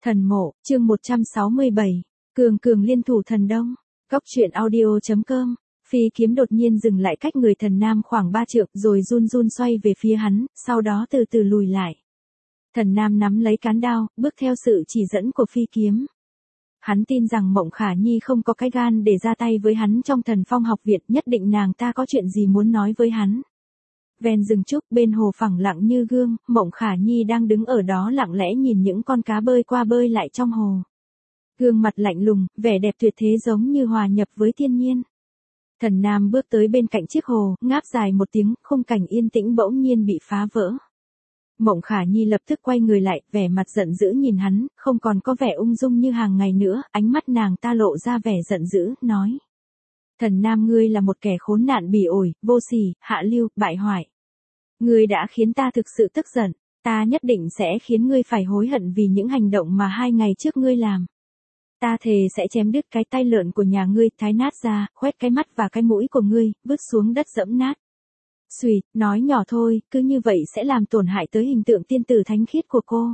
Thần mộ, chương 167. Cường cường liên thủ thần đông. Góc truyện audio.com. Phi kiếm đột nhiên dừng lại cách người thần nam khoảng 3 trượng rồi run run xoay về phía hắn, sau đó từ từ lùi lại. Thần nam nắm lấy cán đao, bước theo sự chỉ dẫn của phi kiếm. Hắn tin rằng Mộng Khả Nhi không có cái gan để ra tay với hắn trong Thần Phong học viện, nhất định nàng ta có chuyện gì muốn nói với hắn. Ven rừng trúc bên hồ phẳng lặng như gương, Mộng Khả Nhi đang đứng ở đó lặng lẽ nhìn những con cá bơi qua bơi lại trong hồ. Gương mặt lạnh lùng, vẻ đẹp tuyệt thế giống như hòa nhập với thiên nhiên. Thần nam bước tới bên cạnh chiếc hồ, ngáp dài một tiếng, khung cảnh yên tĩnh bỗng nhiên bị phá vỡ. Mộng Khả Nhi lập tức quay người lại, vẻ mặt giận dữ nhìn hắn, không còn có vẻ ung dung như hàng ngày nữa, ánh mắt nàng ta lộ ra vẻ giận dữ, nói. Thần nam, ngươi là một kẻ khốn nạn bỉ ổi, vô sỉ, hạ lưu, bại hoại. Ngươi đã khiến ta thực sự tức giận, ta nhất định sẽ khiến ngươi phải hối hận vì những hành động mà 2 ngày trước ngươi làm. Ta thề sẽ chém đứt cái tai lợn của nhà ngươi, thái nát ra, khoét cái mắt và cái mũi của ngươi, vứt xuống đất dẫm nát. Xuỵt, nói nhỏ thôi, cứ như vậy sẽ làm tổn hại tới hình tượng tiên tử thánh khiết của cô.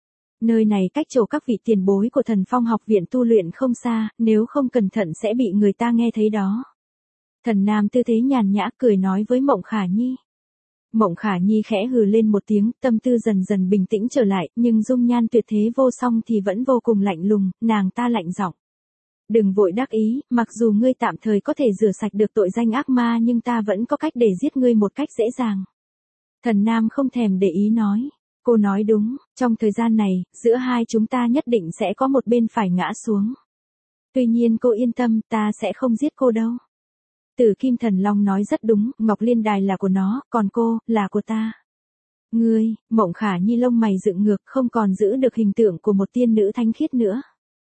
Nơi này cách chỗ các vị tiền bối của Thần Phong học viện tu luyện không xa, nếu không cẩn thận sẽ bị người ta nghe thấy đó. Thần nam tư thế nhàn nhã cười nói với Mộng Khả Nhi. Mộng Khả Nhi khẽ hừ lên một tiếng, tâm tư dần dần bình tĩnh trở lại, nhưng dung nhan tuyệt thế vô song thì vẫn vô cùng lạnh lùng, nàng ta lạnh giọng. Đừng vội đắc ý, mặc dù ngươi tạm thời có thể rửa sạch được tội danh ác ma nhưng ta vẫn có cách để giết ngươi một cách dễ dàng. Thần nam không thèm để ý nói. Cô nói đúng, trong thời gian này, giữa hai chúng ta nhất định sẽ có một bên phải ngã xuống. Tuy nhiên cô yên tâm, ta sẽ không giết cô đâu. Tử Kim Thần Long nói rất đúng, Ngọc Liên Đài là của nó, còn cô, là của ta. Ngươi, Mộng Khả Nhi lông mày dựng ngược, không còn giữ được hình tượng của một tiên nữ thánh khiết nữa.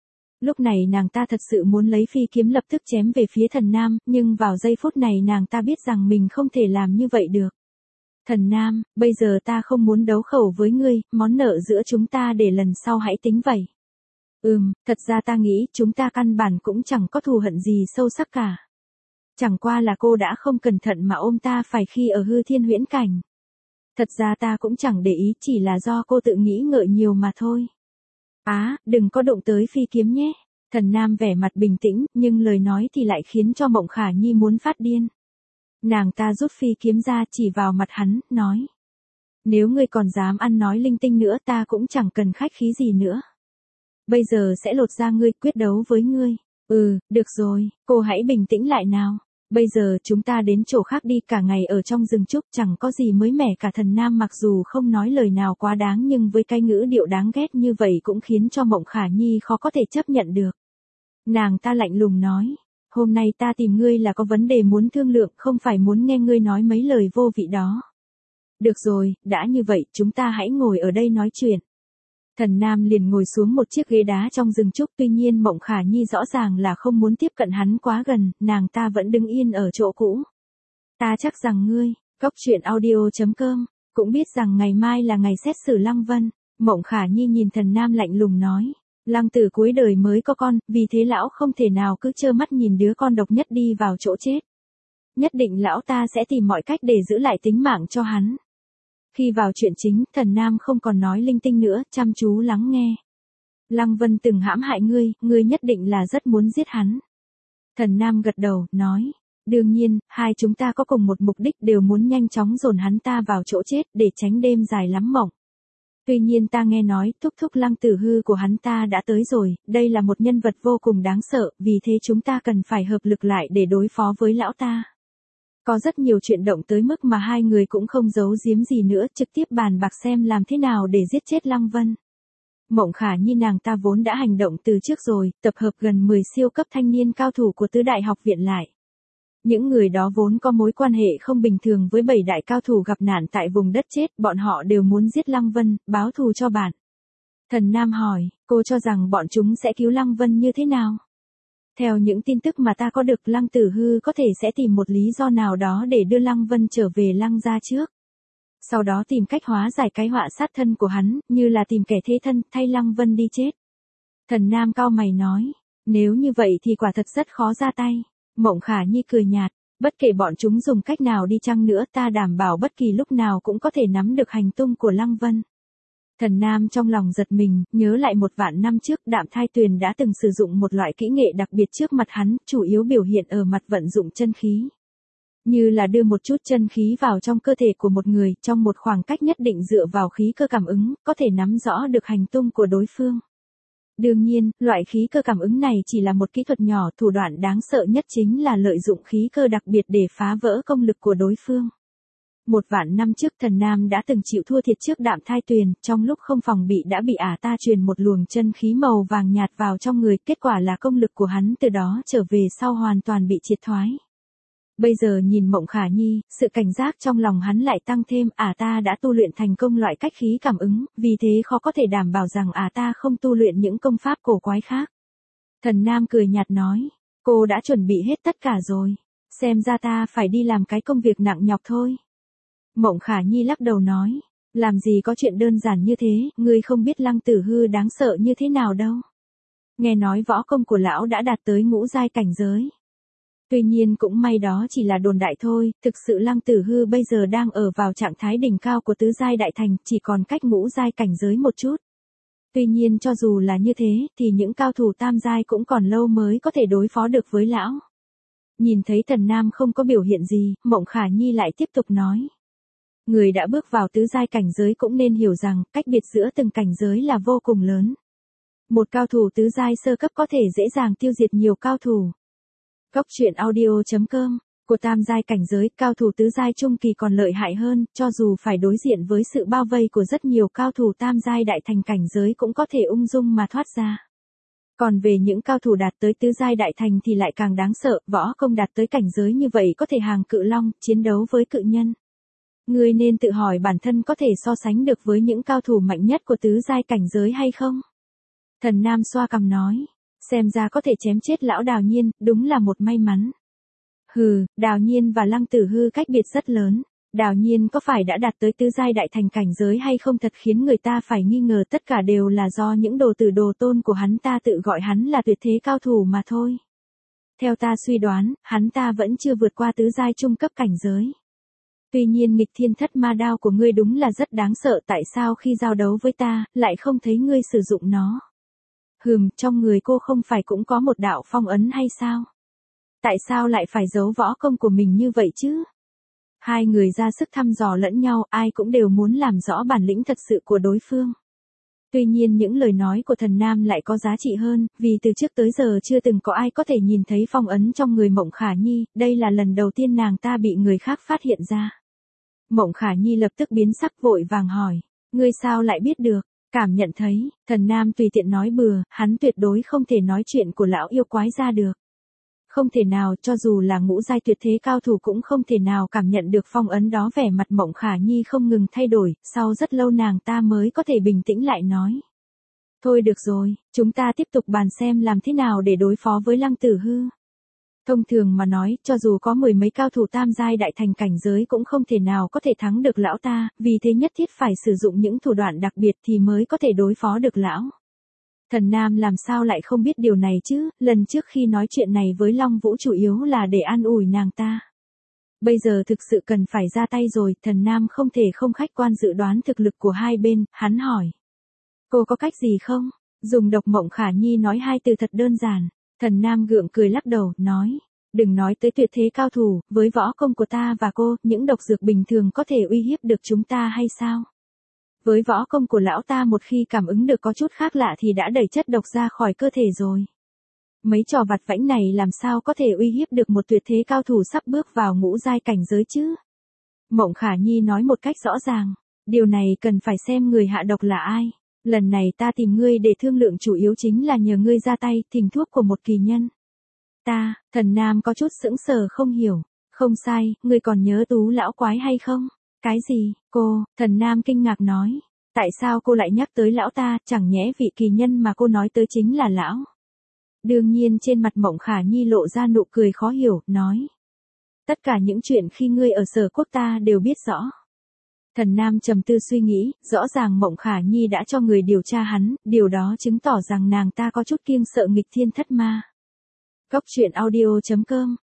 Lúc này nàng ta thật sự muốn lấy phi kiếm lập tức chém về phía thần nam, nhưng vào giây phút này nàng ta biết rằng mình không thể làm như vậy được. Thần nam, bây giờ ta không muốn đấu khẩu với ngươi, món nợ giữa chúng ta để lần sau hãy tính vậy. Thật ra ta nghĩ chúng ta căn bản cũng chẳng có thù hận gì sâu sắc cả. Chẳng qua là cô đã không cẩn thận mà ôm ta phải khi ở hư thiên huyễn cảnh. Thật ra ta cũng chẳng để ý, chỉ là do cô tự nghĩ ngợi nhiều mà thôi. Đừng có đụng tới phi kiếm nhé. Thần nam vẻ mặt bình tĩnh, nhưng lời nói thì lại khiến cho Mộng Khả Nhi muốn phát điên. Nàng ta rút phi kiếm ra chỉ vào mặt hắn, nói. Nếu ngươi còn dám ăn nói linh tinh nữa ta cũng chẳng cần khách khí gì nữa. Bây giờ sẽ lột da ngươi, quyết đấu với ngươi. Được rồi, cô hãy bình tĩnh lại nào. Bây giờ chúng ta đến chỗ khác đi, cả ngày ở trong rừng trúc chẳng có gì mới mẻ cả. Thần nam mặc dù không nói lời nào quá đáng nhưng với cái ngữ điệu đáng ghét như vậy cũng khiến cho Mộng Khả Nhi khó có thể chấp nhận được. Nàng ta lạnh lùng nói. Hôm nay ta tìm ngươi là có vấn đề muốn thương lượng, không phải muốn nghe ngươi nói mấy lời vô vị đó. Được rồi, đã như vậy, chúng ta hãy ngồi ở đây nói chuyện. Thần nam liền ngồi xuống một chiếc ghế đá trong rừng trúc, tuy nhiên Mộng Khả Nhi rõ ràng là không muốn tiếp cận hắn quá gần, nàng ta vẫn đứng yên ở chỗ cũ. Ta chắc rằng ngươi, góc truyện audio.com, cũng biết rằng ngày mai là ngày xét xử Lăng Vân. Mộng Khả Nhi nhìn thần nam lạnh lùng nói. Lăng tử cuối đời mới có con, vì thế lão không thể nào cứ trơ mắt nhìn đứa con độc nhất đi vào chỗ chết. Nhất định lão ta sẽ tìm mọi cách để giữ lại tính mạng cho hắn. Khi vào chuyện chính, thần nam không còn nói linh tinh nữa, chăm chú lắng nghe. Lăng Vân từng hãm hại ngươi nhất định là rất muốn giết hắn. Thần nam gật đầu, nói. Đương nhiên, hai chúng ta có cùng một mục đích, đều muốn nhanh chóng dồn hắn ta vào chỗ chết để tránh đêm dài lắm mộng. Tuy nhiên ta nghe nói, thúc thúc Lăng Tử Hư của hắn ta đã tới rồi, đây là một nhân vật vô cùng đáng sợ, vì thế chúng ta cần phải hợp lực lại để đối phó với lão ta. Có rất nhiều chuyện động tới mức mà hai người cũng không giấu giếm gì nữa, trực tiếp bàn bạc xem làm thế nào để giết chết Lăng Vân. Mộng Khả Nhi nàng ta vốn đã hành động từ trước rồi, tập hợp gần 10 siêu cấp thanh niên cao thủ của tứ đại học viện lại. Những người đó vốn có mối quan hệ không bình thường với 7 đại cao thủ gặp nạn tại vùng đất chết, bọn họ đều muốn giết Lăng Vân, báo thù cho bạn. Thần nam hỏi, cô cho rằng bọn chúng sẽ cứu Lăng Vân như thế nào? Theo những tin tức mà ta có được, Lăng Tử Hư có thể sẽ tìm một lý do nào đó để đưa Lăng Vân trở về Lăng gia trước. Sau đó tìm cách hóa giải cái họa sát thân của hắn, như là tìm kẻ thế thân, thay Lăng Vân đi chết. Thần nam cau mày nói, nếu như vậy thì quả thật rất khó ra tay. Mộng Khả Nhi cười nhạt, bất kể bọn chúng dùng cách nào đi chăng nữa ta đảm bảo bất kỳ lúc nào cũng có thể nắm được hành tung của Lăng Vân. Thần Nam trong lòng giật mình, nhớ lại 1.000 năm trước Đạm Thai Tuyền đã từng sử dụng một loại kỹ nghệ đặc biệt trước mặt hắn, chủ yếu biểu hiện ở mặt vận dụng chân khí. Như là đưa một chút chân khí vào trong cơ thể của một người, trong một khoảng cách nhất định dựa vào khí cơ cảm ứng, có thể nắm rõ được hành tung của đối phương. Đương nhiên, loại khí cơ cảm ứng này chỉ là một kỹ thuật nhỏ, thủ đoạn đáng sợ nhất chính là lợi dụng khí cơ đặc biệt để phá vỡ công lực của đối phương. 1.000 năm trước Thần Nam đã từng chịu thua thiệt trước Đạm Thai Tuyền, trong lúc không phòng bị đã bị ả ta truyền một luồng chân khí màu vàng nhạt vào trong người, kết quả là công lực của hắn từ đó trở về sau hoàn toàn bị triệt thoái. Bây giờ nhìn Mộng Khả Nhi, sự cảnh giác trong lòng hắn lại tăng thêm, ả ta đã tu luyện thành công loại cách khí cảm ứng, vì thế khó có thể đảm bảo rằng ả ta không tu luyện những công pháp cổ quái khác. Thần Nam cười nhạt nói, cô đã chuẩn bị hết tất cả rồi, xem ra ta phải đi làm cái công việc nặng nhọc thôi. Mộng Khả Nhi lắc đầu nói, làm gì có chuyện đơn giản như thế, ngươi không biết Lăng Tử Hư đáng sợ như thế nào đâu. Nghe nói võ công của lão đã đạt tới ngũ giai cảnh giới. Tuy nhiên cũng may đó chỉ là đồn đại thôi, thực sự Lăng Tử Hư bây giờ đang ở vào trạng thái đỉnh cao của tứ giai đại thành, chỉ còn cách ngũ giai cảnh giới một chút. Tuy nhiên cho dù là như thế, thì những cao thủ tam giai cũng còn lâu mới có thể đối phó được với lão. Nhìn thấy Thần Nam không có biểu hiện gì, Mộng Khả Nhi lại tiếp tục nói. Người đã bước vào tứ giai cảnh giới cũng nên hiểu rằng, cách biệt giữa từng cảnh giới là vô cùng lớn. Một cao thủ tứ giai sơ cấp có thể dễ dàng tiêu diệt nhiều cao thủ. Góc truyện audio.com, của tam giai cảnh giới, cao thủ tứ giai trung kỳ còn lợi hại hơn, cho dù phải đối diện với sự bao vây của rất nhiều cao thủ tam giai đại thành cảnh giới cũng có thể ung dung mà thoát ra. Còn về những cao thủ đạt tới tứ giai đại thành thì lại càng đáng sợ, võ công đạt tới cảnh giới như vậy có thể hàng cự long, chiến đấu với cự nhân. Ngươi nên tự hỏi bản thân có thể so sánh được với những cao thủ mạnh nhất của tứ giai cảnh giới hay không? Thần Nam xoa cằm nói, xem ra có thể chém chết lão Đào Nhiên, đúng là một may mắn. Hừ, Đào Nhiên và Lăng Tử Hư cách biệt rất lớn. Đào Nhiên có phải đã đạt tới tứ giai đại thành cảnh giới hay không thật khiến người ta phải nghi ngờ, tất cả đều là do những đồ tử đồ tôn của hắn ta tự gọi hắn là tuyệt thế cao thủ mà thôi. Theo ta suy đoán, hắn ta vẫn chưa vượt qua tứ giai trung cấp cảnh giới. Tuy nhiên nghịch thiên thất ma đao của ngươi đúng là rất đáng sợ, tại sao khi giao đấu với ta, lại không thấy ngươi sử dụng nó? Trong người cô không phải cũng có một đạo phong ấn hay sao? Tại sao lại phải giấu võ công của mình như vậy chứ? Hai người ra sức thăm dò lẫn nhau, ai cũng đều muốn làm rõ bản lĩnh thật sự của đối phương. Tuy nhiên những lời nói của Thần Nam lại có giá trị hơn, vì từ trước tới giờ chưa từng có ai có thể nhìn thấy phong ấn trong người Mộng Khả Nhi, đây là lần đầu tiên nàng ta bị người khác phát hiện ra. Mộng Khả Nhi lập tức biến sắc vội vàng hỏi, ngươi sao lại biết được? Cảm nhận thấy, Thần Nam tùy tiện nói bừa, hắn tuyệt đối không thể nói chuyện của lão yêu quái ra được. Không thể nào, cho dù là ngũ giai tuyệt thế cao thủ cũng không thể nào cảm nhận được phong ấn đó. Vẻ mặt Mộng Khả Nhi không ngừng thay đổi, sau rất lâu nàng ta mới có thể bình tĩnh lại nói. Thôi được rồi, chúng ta tiếp tục bàn xem làm thế nào để đối phó với Lăng Tử Hư. Thông thường mà nói, cho dù có 10 mấy cao thủ tam giai đại thành cảnh giới cũng không thể nào có thể thắng được lão ta, vì thế nhất thiết phải sử dụng những thủ đoạn đặc biệt thì mới có thể đối phó được lão. Thần Nam làm sao lại không biết điều này chứ, lần trước khi nói chuyện này với Long Vũ chủ yếu là để an ủi nàng ta. Bây giờ thực sự cần phải ra tay rồi, Thần Nam không thể không khách quan dự đoán thực lực của hai bên, hắn hỏi. Cô có cách gì không? Dùng độc. Mộng Khả Nhi nói hai từ thật đơn giản. Thần Nam gượng cười lắc đầu, nói. Đừng nói tới tuyệt thế cao thủ, với võ công của ta và cô, những độc dược bình thường có thể uy hiếp được chúng ta hay sao? Với võ công của lão ta một khi cảm ứng được có chút khác lạ thì đã đẩy chất độc ra khỏi cơ thể rồi. Mấy trò vặt vãnh này làm sao có thể uy hiếp được một tuyệt thế cao thủ sắp bước vào ngũ giai cảnh giới chứ? Mộng Khả Nhi nói một cách rõ ràng. Điều này cần phải xem người hạ độc là ai. Lần này ta tìm ngươi để thương lượng chủ yếu chính là nhờ ngươi ra tay thỉnh thuốc của một kỳ nhân. Thần Nam có chút sững sờ không hiểu. Không sai, ngươi còn nhớ Tú lão quái hay không? Cái gì, cô? Thần Nam kinh ngạc nói. Tại sao cô lại nhắc tới lão ta, chẳng nhẽ vị kỳ nhân mà cô nói tới chính là lão? Đương nhiên trên mặt Mộng Khả Nhi lộ ra nụ cười khó hiểu, nói. Tất cả những chuyện khi ngươi ở Sở Quốc ta đều biết rõ. Thần Nam trầm tư suy nghĩ, rõ ràng Mộng Khả Nhi đã cho người điều tra hắn, điều đó chứng tỏ rằng nàng ta có chút kiêng sợ nghịch thiên thất ma. Góc truyện audio.com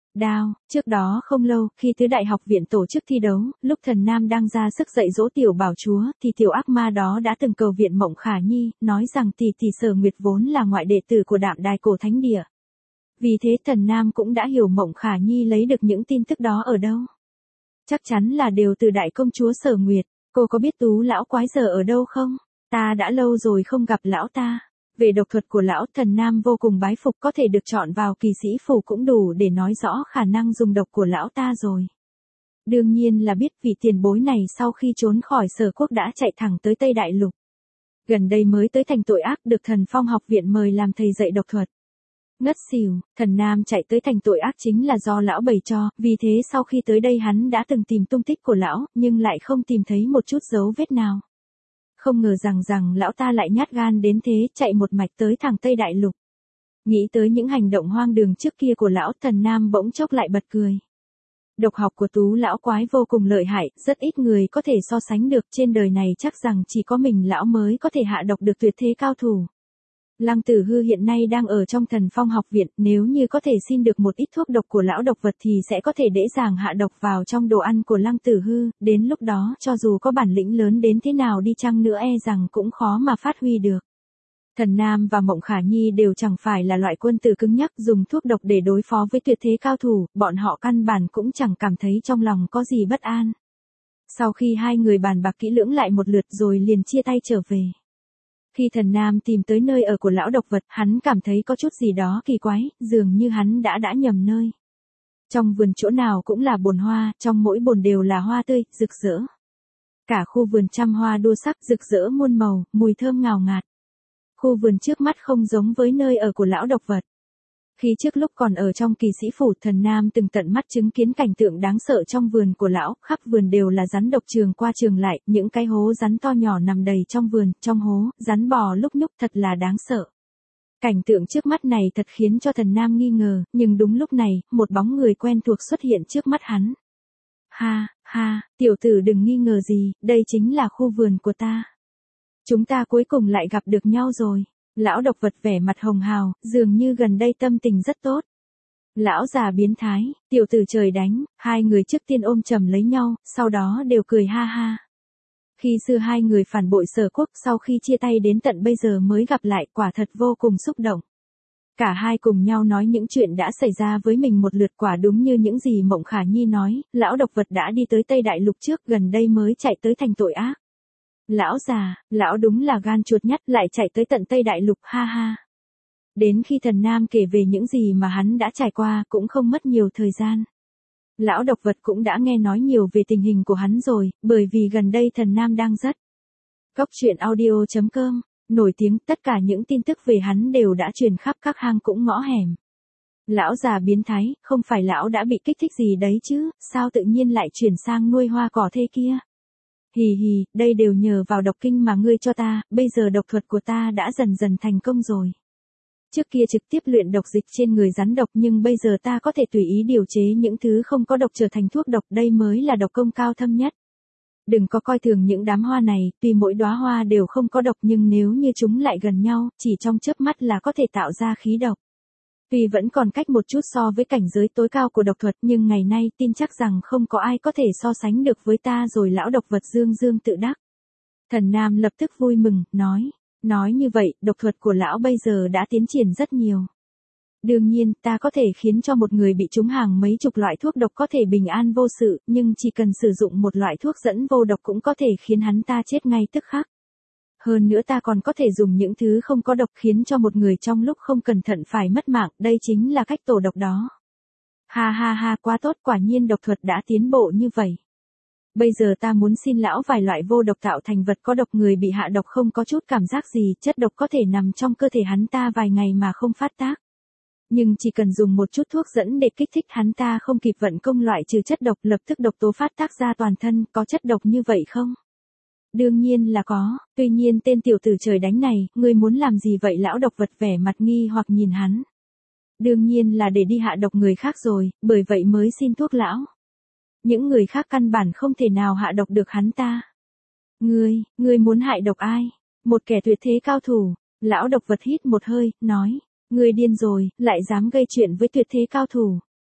Đao, trước đó không lâu, khi tứ đại học viện tổ chức thi đấu, lúc Thần Nam đang ra sức dạy dỗ tiểu bảo chúa, thì tiểu ác ma đó đã từng cầu viện Mộng Khả Nhi, nói rằng tỷ tỷ Sở Nguyệt vốn là ngoại đệ tử của Đạm Đài Cổ Thánh Địa. Vì thế Thần Nam cũng đã hiểu Mộng Khả Nhi lấy được những tin tức đó ở đâu. Chắc chắn là đều từ đại công chúa Sở Nguyệt. Cô có biết Tú lão quái giờ ở đâu không? Ta đã lâu rồi không gặp lão ta. Về độc thuật của lão, Thần Nam vô cùng bái phục, có thể được chọn vào kỳ sĩ phủ cũng đủ để nói rõ khả năng dùng độc của lão ta rồi. Đương nhiên là biết vị tiền bối này sau khi trốn khỏi Sở Quốc đã chạy thẳng tới Tây Đại Lục. Gần đây mới tới thành tội ác, được Thần Phong học viện mời làm thầy dạy độc thuật. Ngất xỉu, Thần Nam chạy tới thành tội ác chính là do lão bày cho, vì thế sau khi tới đây hắn đã từng tìm tung tích của lão, nhưng lại không tìm thấy một chút dấu vết nào. Không ngờ rằng lão ta lại nhát gan đến thế, chạy một mạch tới thẳng Tây Đại Lục. Nghĩ tới những hành động hoang đường trước kia của lão, Thần Nam bỗng chốc lại bật cười. Độc học của Tú lão quái vô cùng lợi hại, rất ít người có thể so sánh được, trên đời này chắc rằng chỉ có mình lão mới có thể hạ độc được tuyệt thế cao thủ. Lăng Tử Hư hiện nay đang ở trong Thần Phong học viện, nếu như có thể xin được một ít thuốc độc của lão độc vật thì sẽ có thể dễ dàng hạ độc vào trong đồ ăn của Lăng Tử Hư, đến lúc đó cho dù có bản lĩnh lớn đến thế nào đi chăng nữa rằng cũng khó mà phát huy được. Thần Nam và Mộng Khả Nhi đều chẳng phải là loại quân tử cứng nhắc dùng thuốc độc để đối phó với tuyệt thế cao thủ, bọn họ căn bản cũng chẳng cảm thấy trong lòng có gì bất an. Sau khi hai người bàn bạc kỹ lưỡng lại một lượt rồi liền chia tay trở về. Khi Thần Nam tìm tới nơi ở của lão độc vật, hắn cảm thấy có chút gì đó kỳ quái, dường như hắn đã nhầm nơi. Trong vườn chỗ nào cũng là bồn hoa, trong mỗi bồn đều là hoa tươi, rực rỡ. Cả khu vườn trăm hoa đua sắc, rực rỡ muôn màu, mùi thơm ngào ngạt. Khu vườn trước mắt không giống với nơi ở của lão độc vật. Khi trước lúc còn ở trong kỳ sĩ phủ, Thần Nam từng tận mắt chứng kiến cảnh tượng đáng sợ trong vườn của lão, khắp vườn đều là rắn độc trường qua trường lại, những cái hố rắn to nhỏ nằm đầy trong vườn, trong hố, rắn bò lúc nhúc thật là đáng sợ. Cảnh tượng trước mắt này thật khiến cho Thần Nam nghi ngờ, nhưng đúng lúc này, một bóng người quen thuộc xuất hiện trước mắt hắn. Ha, ha, tiểu tử đừng nghi ngờ gì, đây chính là khu vườn của ta. Chúng ta cuối cùng lại gặp được nhau rồi. Lão độc vật vẻ mặt hồng hào, dường như gần đây tâm tình rất tốt. Lão già biến thái, tiểu tử trời đánh, hai người trước tiên ôm chầm lấy nhau, sau đó đều cười ha ha. Khi xưa hai người phản bội Sở Quốc, sau khi chia tay đến tận bây giờ mới gặp lại, quả thật vô cùng xúc động. Cả hai cùng nhau nói những chuyện đã xảy ra với mình một lượt, quả đúng như những gì Mộng Khả Nhi nói, lão độc vật đã đi tới Tây Đại Lục trước, gần đây mới chạy tới thành tội ác. Lão già, lão đúng là gan chuột nhắt, lại chạy tới tận Tây Đại Lục, ha ha. Đến khi Thần Nam kể về những gì mà hắn đã trải qua, cũng không mất nhiều thời gian. Lão độc vật cũng đã nghe nói nhiều về tình hình của hắn rồi, bởi vì gần đây Thần Nam đang rất. Cóc truyện audio.com, nổi tiếng, tất cả những tin tức về hắn đều đã truyền khắp các hang cũng ngõ hẻm. Lão già biến thái, không phải lão đã bị kích thích gì đấy chứ, sao tự nhiên lại chuyển sang nuôi hoa cỏ thế kia? Hì hì, đây đều nhờ vào độc kinh mà ngươi cho ta, bây giờ độc thuật của ta đã dần dần thành công rồi. Trước kia trực tiếp luyện độc dịch trên người rắn độc, nhưng bây giờ ta có thể tùy ý điều chế những thứ không có độc trở thành thuốc độc, đây mới là độc công cao thâm nhất. Đừng có coi thường những đám hoa này, tuy mỗi đóa hoa đều không có độc nhưng nếu như chúng lại gần nhau, chỉ trong chớp mắt là có thể tạo ra khí độc. Tuy vẫn còn cách một chút so với cảnh giới tối cao của độc thuật, nhưng ngày nay tin chắc rằng không có ai có thể so sánh được với ta rồi. Lão độc vật dương dương tự đắc. Thần Nam lập tức vui mừng, nói như vậy, độc thuật của lão bây giờ đã tiến triển rất nhiều. Đương nhiên, ta có thể khiến cho một người bị trúng hàng mấy chục loại thuốc độc có thể bình an vô sự, nhưng chỉ cần sử dụng một loại thuốc dẫn vô độc cũng có thể khiến hắn ta chết ngay tức khắc. Hơn nữa ta còn có thể dùng những thứ không có độc khiến cho một người trong lúc không cẩn thận phải mất mạng, đây chính là cách tổ độc đó. Ha ha ha, quá tốt, quả nhiên độc thuật đã tiến bộ như vậy. Bây giờ ta muốn xin lão vài loại vô độc tạo thành vật có độc, người bị hạ độc không có chút cảm giác gì, chất độc có thể nằm trong cơ thể hắn ta vài ngày mà không phát tác. Nhưng chỉ cần dùng một chút thuốc dẫn để kích thích hắn ta không kịp vận công loại trừ chất độc, lập tức độc tố phát tác ra toàn thân, có chất độc như vậy không? Đương nhiên là có, tuy nhiên tên tiểu tử trời đánh này, ngươi muốn làm gì vậy? Lão độc vật vẻ mặt nghi hoặc nhìn hắn. Đương nhiên là để đi hạ độc người khác rồi, bởi vậy mới xin thuốc lão. Những người khác căn bản không thể nào hạ độc được hắn ta. Ngươi muốn hại độc ai? Một kẻ tuyệt thế cao thủ. Lão độc vật hít một hơi, nói, ngươi điên rồi, lại dám gây chuyện với tuyệt thế cao thủ.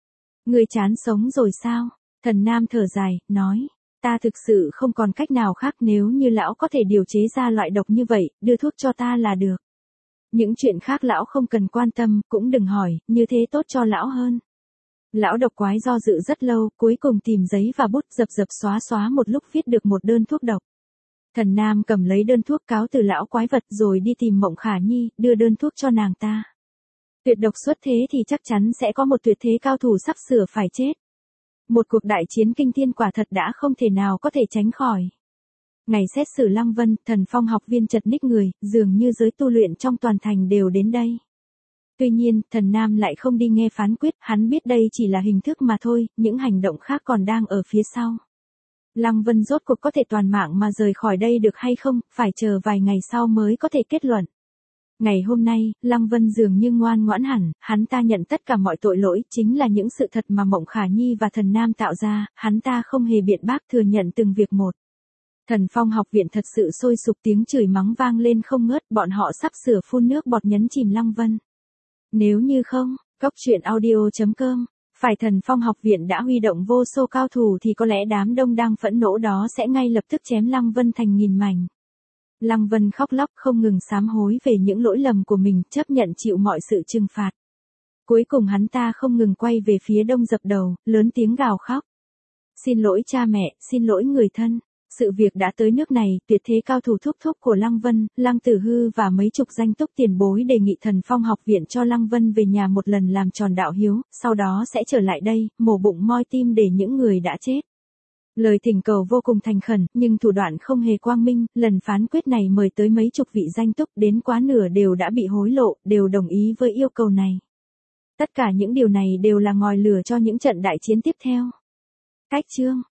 Ngươi chán sống rồi sao? Thần Nam thở dài, nói. Ta thực sự không còn cách nào khác, nếu như lão có thể điều chế ra loại độc như vậy, đưa thuốc cho ta là được. Những chuyện khác lão không cần quan tâm, cũng đừng hỏi, như thế tốt cho lão hơn. Lão độc quái do dự rất lâu, cuối cùng tìm giấy và bút dập dập xóa xóa một lúc viết được một đơn thuốc độc. Thần Nam cầm lấy đơn thuốc cáo từ lão quái vật rồi đi tìm Mộng Khả Nhi, đưa đơn thuốc cho nàng ta. Tuyệt độc xuất thế thì chắc chắn sẽ có một tuyệt thế cao thủ sắp sửa phải chết. Một cuộc đại chiến kinh thiên quả thật đã không thể nào có thể tránh khỏi. Ngày xét xử Lăng Vân, Thần Phong học viên chật ních người, dường như giới tu luyện trong toàn thành đều đến đây. Tuy nhiên, Thần Nam lại không đi nghe phán quyết, hắn biết đây chỉ là hình thức mà thôi, những hành động khác còn đang ở phía sau. Lăng Vân rốt cuộc có thể toàn mạng mà rời khỏi đây được hay không, phải chờ vài ngày sau mới có thể kết luận. Ngày hôm nay, Lăng Vân dường như ngoan ngoãn hẳn, hắn ta nhận tất cả mọi tội lỗi, chính là những sự thật mà Mộng Khả Nhi và Thần Nam tạo ra, hắn ta không hề biện bác thừa nhận từng việc một. Thần Phong học viện thật sự sôi sục, tiếng chửi mắng vang lên không ngớt, bọn họ sắp sửa phun nước bọt nhấn chìm Lăng Vân. Nếu như không, coctruyện.audio.com, phải Thần Phong học viện đã huy động vô số cao thủ thì có lẽ đám đông đang phẫn nộ đó sẽ ngay lập tức chém Lăng Vân thành nghìn mảnh. Lăng Vân khóc lóc không ngừng sám hối về những lỗi lầm của mình, chấp nhận chịu mọi sự trừng phạt. Cuối cùng hắn ta không ngừng quay về phía đông dập đầu, lớn tiếng gào khóc. Xin lỗi cha mẹ, xin lỗi người thân. Sự việc đã tới nước này, tuyệt thế cao thủ thúc thúc của Lăng Vân, Lăng Tử Hư và mấy chục danh túc tiền bối đề nghị Thần Phong học viện cho Lăng Vân về nhà một lần làm tròn đạo hiếu, sau đó sẽ trở lại đây, mổ bụng moi tim để những người đã chết. Lời thỉnh cầu vô cùng thành khẩn, nhưng thủ đoạn không hề quang minh, lần phán quyết này mời tới mấy chục vị danh túc, đến quá nửa đều đã bị hối lộ, đều đồng ý với yêu cầu này. Tất cả những điều này đều là ngòi lửa cho những trận đại chiến tiếp theo. Cách chương